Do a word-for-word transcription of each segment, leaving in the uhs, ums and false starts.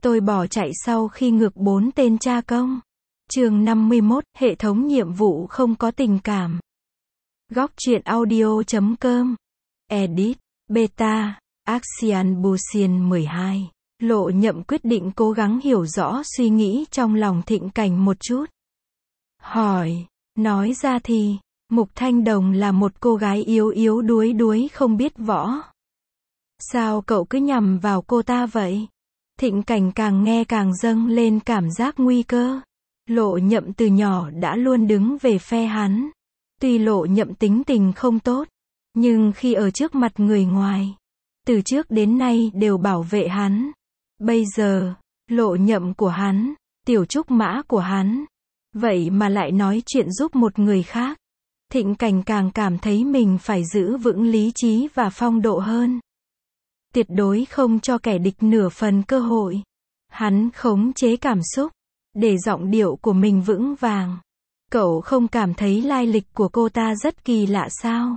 Tôi bỏ chạy sau khi ngược bốn tên cha công. Chương năm mươi mốt, hệ thống nhiệm vụ không có tình cảm. Góc truyện audio chấm com. Edit, Beta, Axian Busian mười hai. Lộ Nhậm quyết định cố gắng hiểu rõ suy nghĩ trong lòng Thịnh Cảnh một chút. Hỏi, nói ra thì, Mục Thanh Đồng là một cô gái yếu yếu đuối đuối không biết võ. Sao cậu cứ nhằm vào cô ta vậy? Thịnh Cảnh càng nghe càng dâng lên cảm giác nguy cơ. Lộ Nhậm từ nhỏ đã luôn đứng về phe hắn. Tuy Lộ Nhậm tính tình không tốt, nhưng khi ở trước mặt người ngoài, từ trước đến nay đều bảo vệ hắn. Bây giờ, Lộ Nhậm của hắn, tiểu trúc mã của hắn, vậy mà lại nói chuyện giúp một người khác. Thịnh Cảnh càng cảm thấy mình phải giữ vững lý trí và phong độ hơn. Tuyệt đối không cho kẻ địch nửa phần cơ hội. Hắn khống chế cảm xúc, để giọng điệu của mình vững vàng. Cậu không cảm thấy lai lịch của cô ta rất kỳ lạ sao?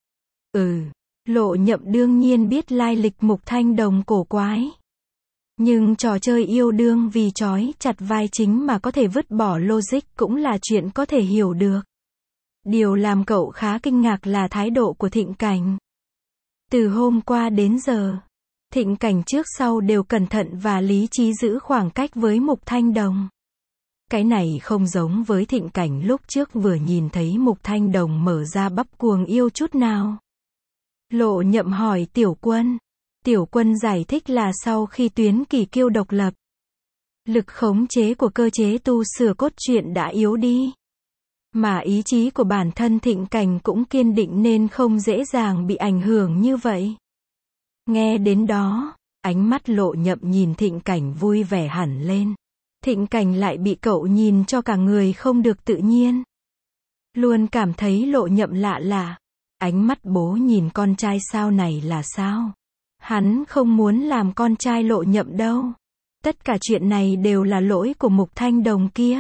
Ừ, Lộ Nhậm đương nhiên biết lai lịch Mục Thanh Đồng cổ quái. Nhưng trò chơi yêu đương vì trói chặt vai chính mà có thể vứt bỏ logic cũng là chuyện có thể hiểu được. Điều làm cậu khá kinh ngạc là thái độ của Thịnh Cảnh. Từ hôm qua đến giờ, Thịnh Cảnh trước sau đều cẩn thận và lý trí giữ khoảng cách với Mục Thanh Đồng. Cái này không giống với Thịnh Cảnh lúc trước vừa nhìn thấy Mục Thanh Đồng mở ra bắp cuồng yêu chút nào. Lộ Nhậm hỏi Tiểu Quân. Tiểu Quân giải thích là sau khi Tuyến Kỳ Kiêu độc lập, lực khống chế của cơ chế tu sửa cốt truyện đã yếu đi. Mà ý chí của bản thân Thịnh Cảnh cũng kiên định nên không dễ dàng bị ảnh hưởng như vậy. Nghe đến đó, ánh mắt Lộ Nhậm nhìn Thịnh Cảnh vui vẻ hẳn lên. Thịnh Cảnh lại bị cậu nhìn cho cả người không được tự nhiên. Luôn cảm thấy Lộ Nhậm lạ lạ. Ánh mắt bố nhìn con trai sao này là sao? Hắn không muốn làm con trai Lộ Nhậm đâu. Tất cả chuyện này đều là lỗi của Mục Thanh Đồng kia.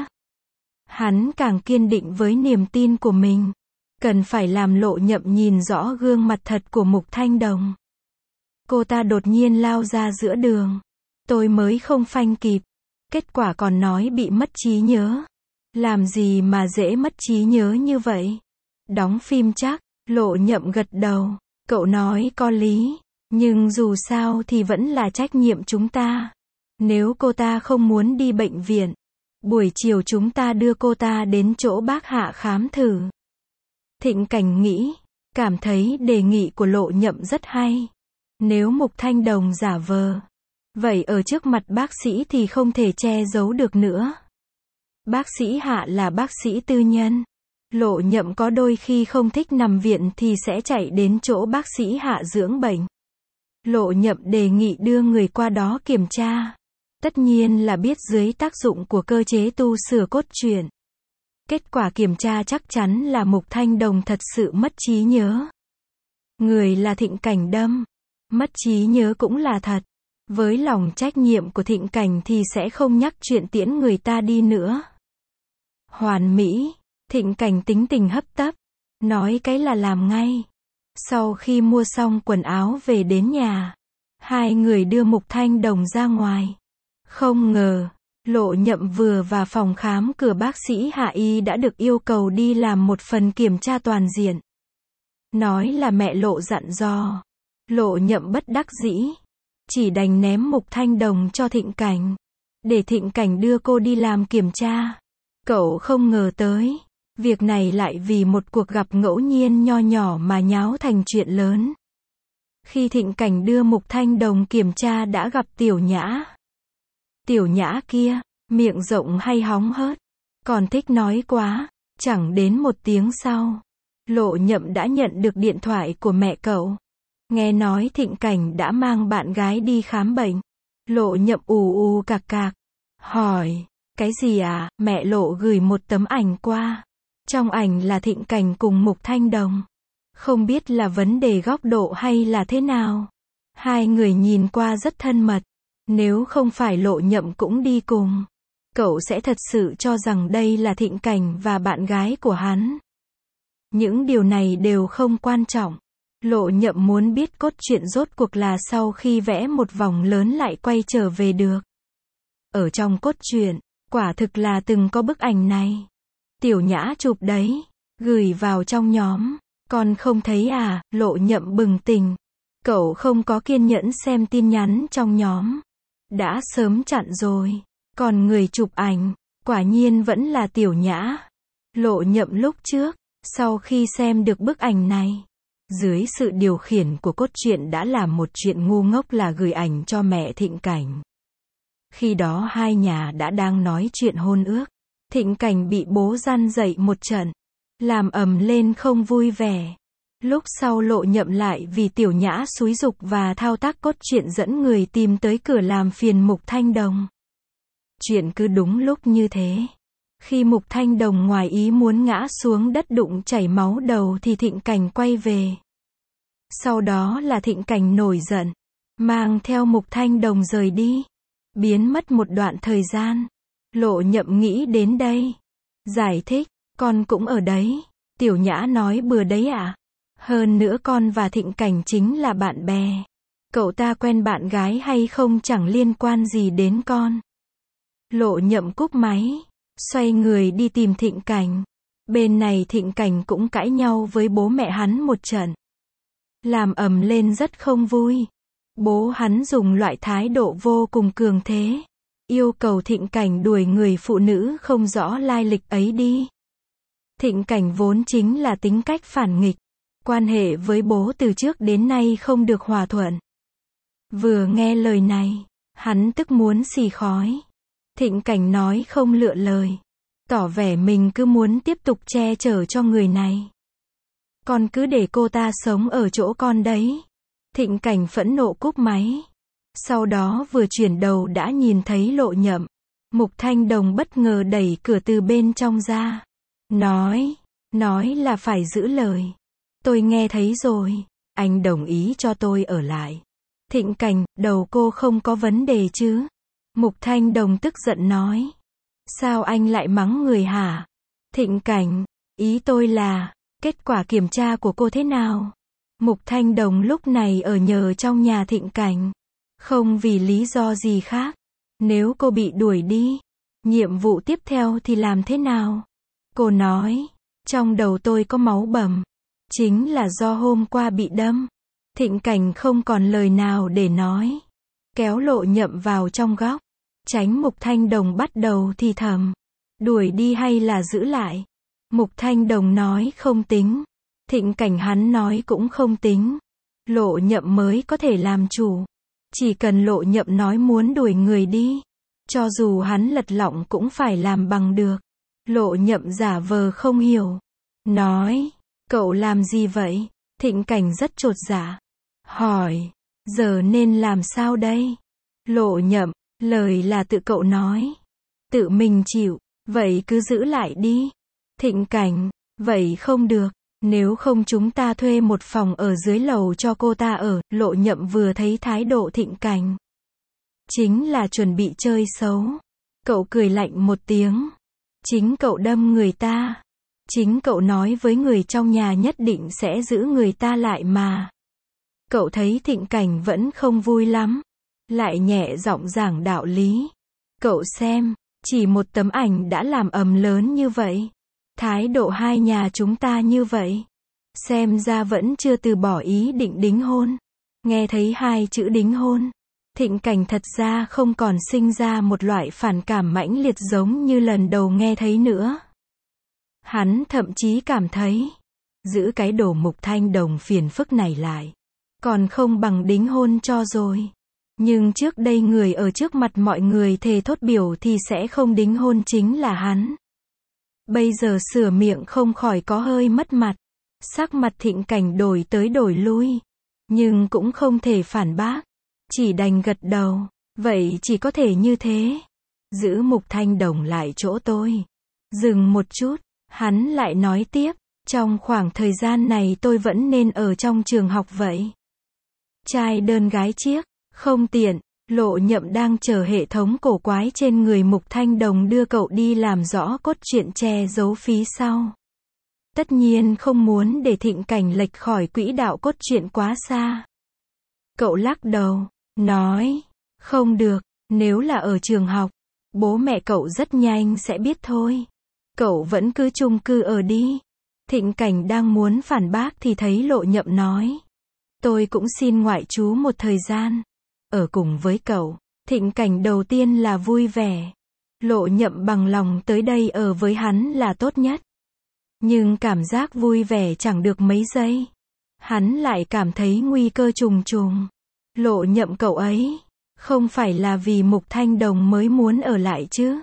Hắn càng kiên định với niềm tin của mình. Cần phải làm Lộ Nhậm nhìn rõ gương mặt thật của Mục Thanh Đồng. Cô ta đột nhiên lao ra giữa đường. Tôi mới không phanh kịp. Kết quả còn nói bị mất trí nhớ. Làm gì mà dễ mất trí nhớ như vậy? Đóng phim chắc. Lộ Nhậm gật đầu. Cậu nói có lý. Nhưng dù sao thì vẫn là trách nhiệm chúng ta. Nếu cô ta không muốn đi bệnh viện, buổi chiều chúng ta đưa cô ta đến chỗ bác Hạ khám thử. Thịnh Cảnh nghĩ, cảm thấy đề nghị của Lộ Nhậm rất hay. Nếu Mục Thanh Đồng giả vờ, vậy ở trước mặt bác sĩ thì không thể che giấu được nữa. Bác sĩ Hạ là bác sĩ tư nhân. Lộ Nhậm có đôi khi không thích nằm viện thì sẽ chạy đến chỗ bác sĩ Hạ dưỡng bệnh. Lộ Nhậm đề nghị đưa người qua đó kiểm tra. Tất nhiên là biết dưới tác dụng của cơ chế tu sửa cốt truyện. Kết quả kiểm tra chắc chắn là Mục Thanh Đồng thật sự mất trí nhớ. Người là Thịnh Cảnh đâm. Mất trí nhớ cũng là thật. Với lòng trách nhiệm của Thịnh Cảnh thì sẽ không nhắc chuyện tiễn người ta đi nữa. Hoàn mỹ. Thịnh Cảnh tính tình hấp tấp. Nói cái là làm ngay. Sau khi mua xong quần áo về đến nhà, hai người đưa Mục Thanh Đồng ra ngoài. Không ngờ, Lộ Nhậm vừa vào phòng khám cửa bác sĩ Hạ Y đã được yêu cầu đi làm một phần kiểm tra toàn diện. Nói là mẹ Lộ dặn dò. Lộ Nhậm bất đắc dĩ, chỉ đành ném Mục Thanh Đồng cho Thịnh Cảnh, để Thịnh Cảnh đưa cô đi làm kiểm tra. Cậu không ngờ tới, việc này lại vì một cuộc gặp ngẫu nhiên nho nhỏ mà nháo thành chuyện lớn. Khi Thịnh Cảnh đưa Mục Thanh Đồng kiểm tra đã gặp Tiểu Nhã. Tiểu Nhã kia, miệng rộng hay hóng hớt, còn thích nói quá. Chẳng đến một tiếng sau, Lộ Nhậm đã nhận được điện thoại của mẹ cậu. Nghe nói Thịnh Cảnh đã mang bạn gái đi khám bệnh. Lộ Nhậm ù ù cạc cạc. Hỏi, cái gì à? Mẹ Lộ gửi một tấm ảnh qua. Trong ảnh là Thịnh Cảnh cùng Mục Thanh Đồng. Không biết là vấn đề góc độ hay là thế nào. Hai người nhìn qua rất thân mật. Nếu không phải Lộ Nhậm cũng đi cùng, cậu sẽ thật sự cho rằng đây là Thịnh Cảnh và bạn gái của hắn. Những điều này đều không quan trọng. Lộ Nhậm muốn biết cốt truyện rốt cuộc là sau khi vẽ một vòng lớn lại quay trở về được. Ở trong cốt truyện, quả thực là từng có bức ảnh này. Tiểu Nhã chụp đấy, gửi vào trong nhóm. Con không thấy à, Lộ Nhậm bừng tỉnh. Cậu không có kiên nhẫn xem tin nhắn trong nhóm. Đã sớm chặn rồi. Còn người chụp ảnh, quả nhiên vẫn là Tiểu Nhã. Lộ Nhậm lúc trước, sau khi xem được bức ảnh này, dưới sự điều khiển của cốt truyện đã làm một chuyện ngu ngốc là gửi ảnh cho mẹ Thịnh Cảnh. Khi đó hai nhà đã đang nói chuyện hôn ước. Thịnh Cảnh bị bố răn dậy một trận, làm ầm lên không vui vẻ. Lúc sau Lộ Nhậm lại vì Tiểu Nhã xúi giục và thao tác cốt truyện dẫn người tìm tới cửa làm phiền Mục Thanh Đồng. Chuyện cứ đúng lúc như thế. Khi Mục Thanh Đồng ngoài ý muốn ngã xuống đất đụng chảy máu đầu thì Thịnh Cảnh quay về. Sau đó là Thịnh Cảnh nổi giận, mang theo Mục Thanh Đồng rời đi, biến mất một đoạn thời gian. Lộ Nhậm nghĩ đến đây, giải thích, con cũng ở đấy. Tiểu Nhã nói bừa đấy ạ. À? Hơn nữa con và Thịnh Cảnh chính là bạn bè. Cậu ta quen bạn gái hay không chẳng liên quan gì đến con. Lộ Nhậm cúp máy, xoay người đi tìm Thịnh Cảnh. Bên này Thịnh Cảnh cũng cãi nhau với bố mẹ hắn một trận. Làm ầm lên rất không vui. Bố hắn dùng loại thái độ vô cùng cường thế, yêu cầu Thịnh Cảnh đuổi người phụ nữ không rõ lai lịch ấy đi. Thịnh Cảnh vốn chính là tính cách phản nghịch, quan hệ với bố từ trước đến nay không được hòa thuận. Vừa nghe lời này, hắn tức muốn xì khói. Thịnh Cảnh nói không lựa lời, tỏ vẻ mình cứ muốn tiếp tục che chở cho người này. Con cứ để cô ta sống ở chỗ con đấy. Thịnh Cảnh phẫn nộ cúp máy. Sau đó vừa chuyển đầu đã nhìn thấy Lộ Nhậm. Mục Thanh Đồng bất ngờ đẩy cửa từ bên trong ra. Nói, nói là phải giữ lời. Tôi nghe thấy rồi, anh đồng ý cho tôi ở lại. Thịnh Cảnh, đầu cô không có vấn đề chứ? Mục Thanh Đồng tức giận nói. Sao anh lại mắng người hả? Thịnh Cảnh, ý tôi là, kết quả kiểm tra của cô thế nào? Mục Thanh Đồng lúc này ở nhờ trong nhà Thịnh Cảnh. Không vì lý do gì khác. Nếu cô bị đuổi đi, nhiệm vụ tiếp theo thì làm thế nào? Cô nói, trong đầu tôi có máu bầm. Chính là do hôm qua bị đâm. Thịnh Cảnh không còn lời nào để nói. Kéo Lộ Nhậm vào trong góc. Tránh Mục Thanh Đồng bắt đầu thì thầm. Đuổi đi hay là giữ lại? Mục Thanh Đồng nói không tính. Thịnh Cảnh hắn nói cũng không tính. Lộ Nhậm mới có thể làm chủ. Chỉ cần Lộ Nhậm nói muốn đuổi người đi, cho dù hắn lật lọng cũng phải làm bằng được. Lộ Nhậm giả vờ không hiểu. Nói, cậu làm gì vậy? Thịnh Cảnh rất chột dạ. Hỏi, giờ nên làm sao đây? Lộ Nhậm, lời là tự cậu nói. Tự mình chịu, vậy cứ giữ lại đi. Thịnh Cảnh, vậy không được. Nếu không chúng ta thuê một phòng ở dưới lầu cho cô ta ở. Lộ Nhậm vừa thấy thái độ Thịnh Cảnh, chính là chuẩn bị chơi xấu. Cậu cười lạnh một tiếng. Chính cậu đâm người ta. Chính cậu nói với người trong nhà nhất định sẽ giữ người ta lại mà. Cậu thấy Thịnh Cảnh vẫn không vui lắm. Lại nhẹ giọng giảng đạo lý. Cậu xem, chỉ một tấm ảnh đã làm ầm lớn như vậy. Thái độ hai nhà chúng ta như vậy. Xem ra vẫn chưa từ bỏ ý định đính hôn. Nghe thấy hai chữ đính hôn, Thịnh Cảnh thật ra không còn sinh ra một loại phản cảm mãnh liệt giống như lần đầu nghe thấy nữa. Hắn thậm chí cảm thấy, giữ cái đồ Mục Thanh Đồng phiền phức này lại, còn không bằng đính hôn cho rồi. Nhưng trước đây người ở trước mặt mọi người thề thốt biểu thì sẽ không đính hôn chính là hắn. Bây giờ sửa miệng không khỏi có hơi mất mặt. Sắc mặt Thịnh Cảnh đổi tới đổi lui. Nhưng cũng không thể phản bác. Chỉ đành gật đầu. Vậy chỉ có thể như thế. Giữ Mục Thanh Đồng lại chỗ tôi. Dừng một chút. Hắn lại nói tiếp. Trong khoảng thời gian này tôi vẫn nên ở trong trường học vậy. Trai đơn gái chiếc. Không tiện. Lộ Nhậm đang chờ hệ thống cổ quái trên người Mục Thanh Đồng đưa cậu đi làm rõ cốt truyện che giấu phí sau. Tất nhiên không muốn để Thịnh Cảnh lệch khỏi quỹ đạo cốt truyện quá xa. Cậu lắc đầu, nói, không được, nếu là ở trường học, Bố mẹ cậu rất nhanh sẽ biết thôi. Cậu vẫn cứ chung cư ở đi. Thịnh Cảnh đang muốn phản bác thì thấy Lộ Nhậm nói. Tôi cũng xin ngoại trú một thời gian. Ở cùng với cậu. Thịnh Cảnh đầu tiên là vui vẻ. Lộ Nhậm bằng lòng tới đây ở với hắn là tốt nhất. Nhưng cảm giác vui vẻ chẳng được mấy giây. Hắn lại cảm thấy nguy cơ trùng trùng. Lộ Nhậm cậu ấy. Không phải là vì Mục Thanh Đồng mới muốn ở lại chứ.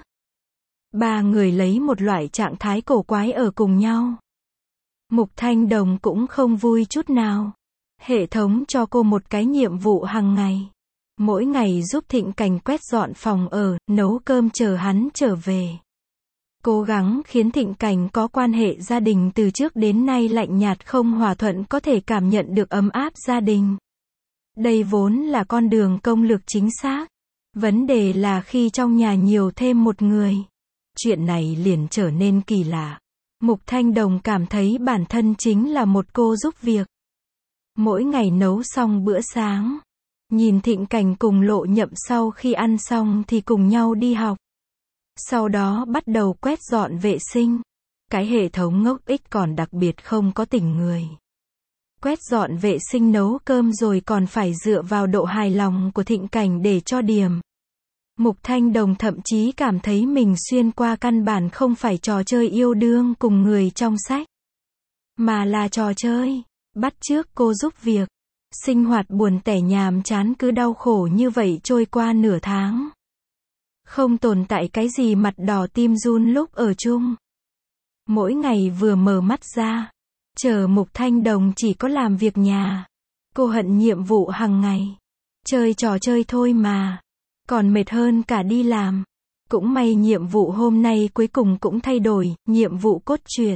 Ba người lấy một loại trạng thái cổ quái ở cùng nhau. Mục Thanh Đồng cũng không vui chút nào. Hệ thống cho cô một cái nhiệm vụ hàng ngày. Mỗi ngày giúp Thịnh Cảnh quét dọn phòng ở, nấu cơm chờ hắn trở về. Cố gắng khiến Thịnh Cảnh có quan hệ gia đình từ trước đến nay lạnh nhạt không hòa thuận có thể cảm nhận được ấm áp gia đình. Đây vốn là con đường công lược chính xác. Vấn đề là khi trong nhà nhiều thêm một người. Chuyện này liền trở nên kỳ lạ. Mục Thanh Đồng cảm thấy bản thân chính là một cô giúp việc. Mỗi ngày nấu xong bữa sáng. Nhìn Thịnh Cảnh cùng Lộ Nhậm sau khi ăn xong thì cùng nhau đi học. Sau đó bắt đầu quét dọn vệ sinh. Cái hệ thống ngốc ích còn đặc biệt không có tình người. Quét dọn vệ sinh nấu cơm rồi còn phải dựa vào độ hài lòng của Thịnh Cảnh để cho điểm. Mục Thanh Đồng thậm chí cảm thấy mình xuyên qua căn bản không phải trò chơi yêu đương cùng người trong sách. Mà là trò chơi. Bắt chước cô giúp việc. Sinh hoạt buồn tẻ nhàm chán cứ đau khổ như vậy trôi qua nửa tháng. Không tồn tại cái gì mặt đỏ tim run lúc ở chung. Mỗi ngày vừa mở mắt ra. Chờ Mục Thanh Đồng chỉ có làm việc nhà. Cô hận nhiệm vụ hàng ngày. Chơi trò chơi thôi mà. Còn mệt hơn cả đi làm. Cũng may nhiệm vụ hôm nay cuối cùng cũng thay đổi, nhiệm vụ cốt truyện.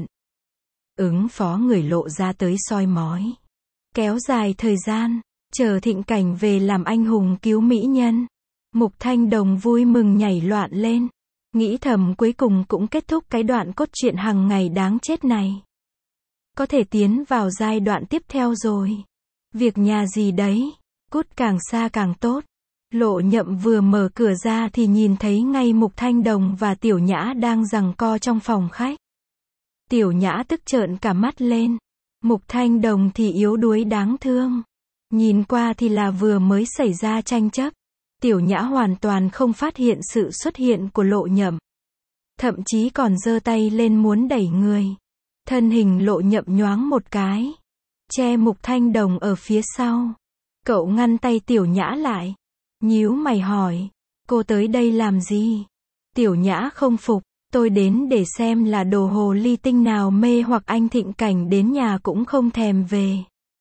Ứng phó người Lộ ra tới soi mói. Kéo dài thời gian, chờ Thịnh Cảnh về làm anh hùng cứu mỹ nhân. Mục Thanh Đồng vui mừng nhảy loạn lên. Nghĩ thầm cuối cùng cũng kết thúc cái đoạn cốt truyện hàng ngày đáng chết này. Có thể tiến vào giai đoạn tiếp theo rồi. Việc nhà gì đấy, cút càng xa càng tốt. Lộ Nhậm vừa mở cửa ra thì nhìn thấy ngay Mục Thanh Đồng và Tiểu Nhã đang giằng co trong phòng khách. Tiểu Nhã tức trợn cả mắt lên. Mục Thanh Đồng thì yếu đuối đáng thương. Nhìn qua thì là vừa mới xảy ra tranh chấp. Tiểu Nhã hoàn toàn không phát hiện sự xuất hiện của Lộ Nhậm. Thậm chí còn giơ tay lên muốn đẩy người. Thân hình Lộ Nhậm nhoáng một cái. Che Mục Thanh Đồng ở phía sau. Cậu ngăn tay Tiểu Nhã lại. Nhíu mày hỏi. Cô tới đây làm gì? Tiểu Nhã không phục. Tôi đến để xem là đồ hồ ly tinh nào mê hoặc anh Thịnh Cảnh đến nhà cũng không thèm về.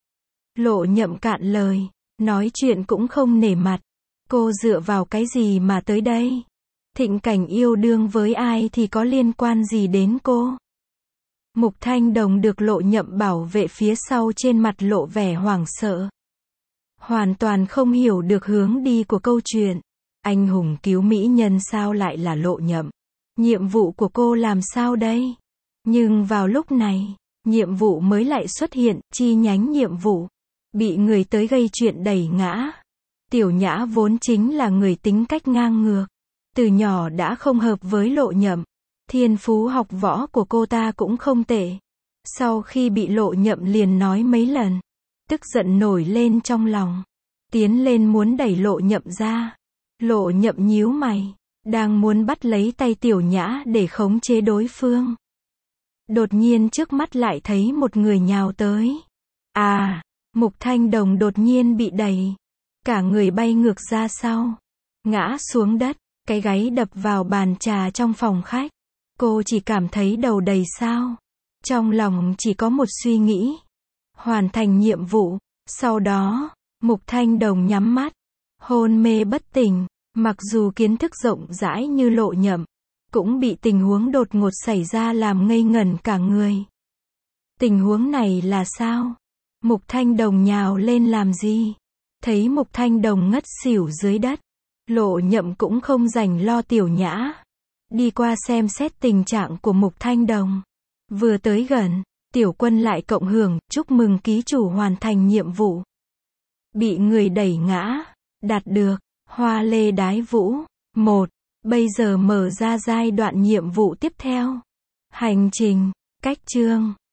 Lộ Nhậm cạn lời. Nói chuyện cũng không nể mặt. Cô dựa vào cái gì mà tới đây? Thịnh Cảnh yêu đương với ai thì có liên quan gì đến cô? Mục Thanh Đồng được Lộ Nhậm bảo vệ phía sau trên mặt lộ vẻ hoảng sợ. Hoàn toàn không hiểu được hướng đi của câu chuyện. Anh hùng cứu mỹ nhân sao lại là Lộ Nhậm? Nhiệm vụ của cô làm sao đây? Nhưng vào lúc này, nhiệm vụ mới lại xuất hiện, chi nhánh nhiệm vụ. Bị người tới gây chuyện đẩy ngã. Tiểu Nhã vốn chính là người tính cách ngang ngược. Từ nhỏ đã không hợp với Lộ Nhậm. Thiên phú học võ của cô ta cũng không tệ. Sau khi bị Lộ Nhậm liền nói mấy lần. Tức giận nổi lên trong lòng. Tiến lên muốn đẩy Lộ Nhậm ra. Lộ Nhậm nhíu mày. Đang muốn bắt lấy tay Tiểu Nhã để khống chế đối phương. Đột nhiên trước mắt lại thấy một người nhào tới. À, Mục Thanh Đồng đột nhiên bị đẩy. Cả người bay ngược ra sau. Ngã xuống đất. Cái gáy đập vào bàn trà trong phòng khách. Cô chỉ cảm thấy đầu đầy sao. Trong lòng chỉ có một suy nghĩ. Hoàn thành nhiệm vụ. Sau đó, Mục Thanh Đồng nhắm mắt. Hôn mê bất tỉnh. Mặc dù kiến thức rộng rãi như Lộ Nhậm. Cũng bị tình huống đột ngột xảy ra làm ngây ngẩn cả người. Tình huống này là sao? Mục Thanh Đồng nhào lên làm gì? Thấy Mục Thanh Đồng ngất xỉu dưới đất. Lộ Nhậm cũng không rảnh lo Tiểu Nhã. Đi qua xem xét tình trạng của Mục Thanh Đồng. Vừa tới gần, Tiểu Quân lại cộng hưởng, chúc mừng ký chủ hoàn thành nhiệm vụ. Bị người đẩy ngã, đạt được, hoa lê đái vũ, một, Bây giờ mở ra giai đoạn nhiệm vụ tiếp theo. Hành trình, cách chương